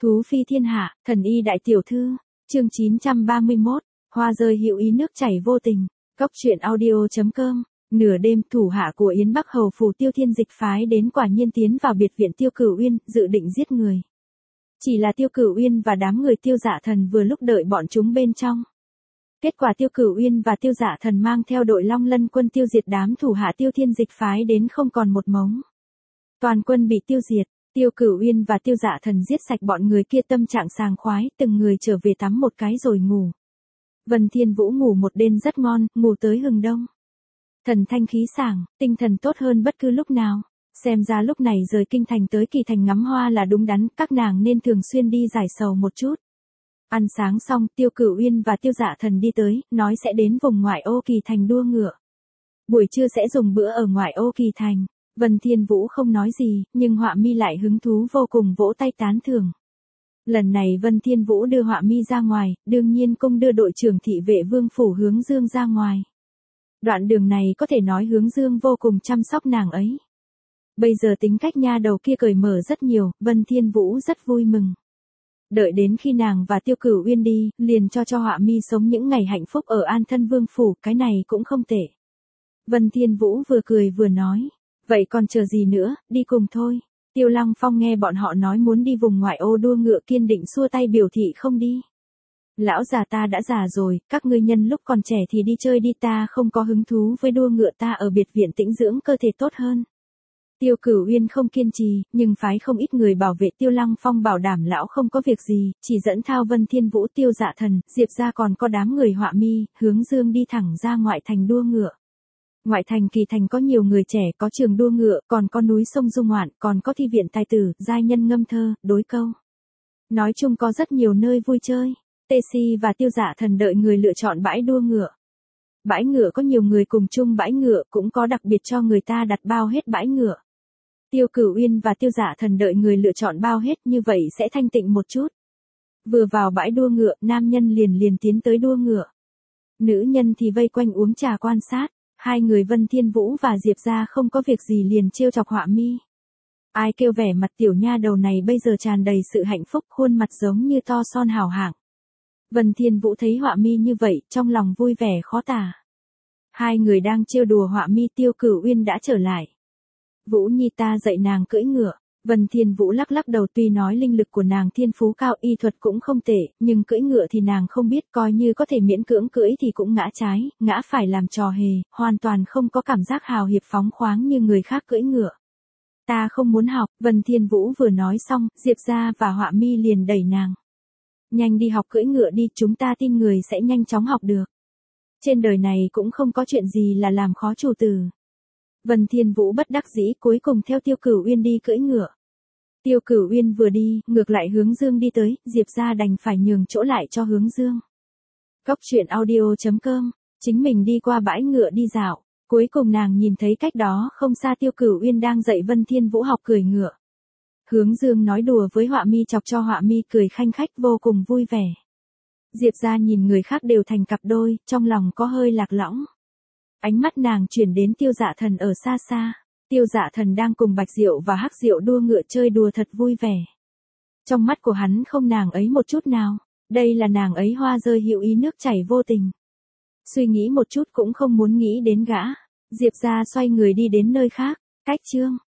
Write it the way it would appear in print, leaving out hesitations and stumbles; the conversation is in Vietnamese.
Thú phi thiên hạ, thần y đại tiểu thư, chương 931, hoa rơi hữu ý nước chảy vô tình, cóc truyện audio.com. Nửa đêm, thủ hạ của Yến Bắc Hầu phủ Tiêu Thiên Dịch phái đến quả nhiên tiến vào biệt viện Tiêu Cửu Uyên, dự định giết người. Chỉ là Tiêu Cửu Uyên và đám người Tiêu Dạ Thần vừa lúc đợi bọn chúng bên trong. Kết quả Tiêu Cửu Uyên và Tiêu Dạ Thần mang theo đội Long Lân quân tiêu diệt đám thủ hạ Tiêu Thiên Dịch phái đến không còn một mống. Toàn quân bị tiêu diệt, Tiêu Cửu Uyên và Tiêu Dạ Thần giết sạch bọn người kia, tâm trạng sảng khoái, từng người trở về tắm một cái rồi ngủ. Vân Thiên Vũ ngủ một đêm rất ngon, ngủ tới hừng đông. Thần thanh khí sảng, tinh thần tốt hơn bất cứ lúc nào. Xem ra lúc này rời kinh thành tới Kỳ Thành ngắm hoa là đúng đắn, các nàng nên thường xuyên đi giải sầu một chút. Ăn sáng xong, Tiêu Cửu Uyên và Tiêu Dạ Thần đi tới, nói sẽ đến vùng ngoại ô Kỳ Thành đua ngựa. Buổi trưa sẽ dùng bữa ở ngoại ô Kỳ Thành. Vân Thiên Vũ không nói gì, nhưng Họa Mi lại hứng thú vô cùng vỗ tay tán thưởng. Lần này Vân Thiên Vũ đưa Họa Mi ra ngoài, đương nhiên cũng đưa đội trưởng thị vệ Vương phủ Hướng Dương ra ngoài. Đoạn đường này có thể nói Hướng Dương vô cùng chăm sóc nàng ấy. Bây giờ tính cách nha đầu kia cởi mở rất nhiều, Vân Thiên Vũ rất vui mừng. Đợi đến khi nàng và Tiêu Cửu Uyên đi, liền cho Họa Mi sống những ngày hạnh phúc ở An Thân Vương phủ, cái này cũng không tệ. Vân Thiên Vũ vừa cười vừa nói, vậy còn chờ gì nữa, đi cùng thôi. Tiêu Lăng Phong nghe bọn họ nói muốn đi vùng ngoại ô đua ngựa kiên định xua tay biểu thị không đi. Lão già ta đã già rồi, các ngươi nhân lúc còn trẻ thì đi chơi đi, ta không có hứng thú với đua ngựa, ta ở biệt viện tĩnh dưỡng cơ thể tốt hơn. Tiêu Cửu Uyên không kiên trì, nhưng phái không ít người bảo vệ. Tiêu Lăng Phong bảo đảm lão không có việc gì, chỉ dẫn Thao Vân Thiên Vũ, Tiêu Dạ Thần, Diệp ra còn có đám người Họa Mi, Hướng Dương đi thẳng ra ngoại thành đua ngựa. Ngoại thành Kỳ Thành có nhiều người trẻ, có trường đua ngựa, còn có núi sông du ngoạn, còn có thi viện tài tử, giai nhân ngâm thơ, đối câu. Nói chung có rất nhiều nơi vui chơi. Tê Si và Tiêu Dạ Thần đợi người lựa chọn bãi đua ngựa. Bãi ngựa có nhiều người cùng chung bãi ngựa, cũng có đặc biệt cho người ta đặt bao hết bãi ngựa. Tiêu Cửu Uyên và Tiêu Dạ Thần đợi người lựa chọn bao hết, như vậy sẽ thanh tịnh một chút. Vừa vào bãi đua ngựa, nam nhân liền tiến tới đua ngựa. Nữ nhân thì vây quanh uống trà quan sát. Hai người Vân Thiên Vũ và Diệp ra không có việc gì liền trêu chọc Họa Mi. Ai kêu vẻ mặt tiểu nha đầu này bây giờ tràn đầy sự hạnh phúc, khuôn mặt giống như to son hào hạng. Vân Thiên Vũ thấy Họa Mi như vậy, trong lòng vui vẻ khó tả. Hai người đang trêu đùa Họa Mi, Tiêu Cửu Uyên đã trở lại. Vũ Nhi, ta dạy nàng cưỡi ngựa. Vân Thiên Vũ lắc lắc đầu, tuy nói linh lực của nàng thiên phú cao, y thuật cũng không tệ, nhưng cưỡi ngựa thì nàng không biết, coi như có thể miễn cưỡng cưỡi thì cũng ngã trái, ngã phải làm trò hề, hoàn toàn không có cảm giác hào hiệp phóng khoáng như người khác cưỡi ngựa. Ta không muốn học. Vân Thiên Vũ vừa nói xong, Diệp ra và Họa Mi liền đẩy nàng. Nhanh đi học cưỡi ngựa đi, chúng ta tin người sẽ nhanh chóng học được. Trên đời này cũng không có chuyện gì là làm khó chủ tử. Vân Thiên Vũ bất đắc dĩ cuối cùng theo Tiêu Cửu Uyên đi cưỡi ngựa. Tiêu Cửu Uyên vừa đi, ngược lại Hướng Dương đi tới, Diệp ra đành phải nhường chỗ lại cho Hướng Dương. Cóc truyện audio.com, chính mình đi qua bãi ngựa đi dạo, cuối cùng nàng nhìn thấy cách đó không xa Tiêu Cửu Uyên đang dạy Vân Thiên Vũ học cưỡi ngựa. Hướng Dương nói đùa với Họa Mi, chọc cho Họa Mi cười khanh khách vô cùng vui vẻ. Diệp ra nhìn người khác đều thành cặp đôi, trong lòng có hơi lạc lõng. Ánh mắt nàng chuyển đến Tiêu Dạ Thần ở xa xa. Tiêu Dạ Thần đang cùng Bạch Diệu và Hắc Diệu đua ngựa chơi đùa thật vui vẻ. Trong mắt của hắn không nàng ấy một chút nào, đây là nàng ấy hoa rơi hữu ý nước chảy vô tình. Suy nghĩ một chút cũng không muốn nghĩ đến gã. Diệp ra xoay người đi đến nơi khác. Cách chương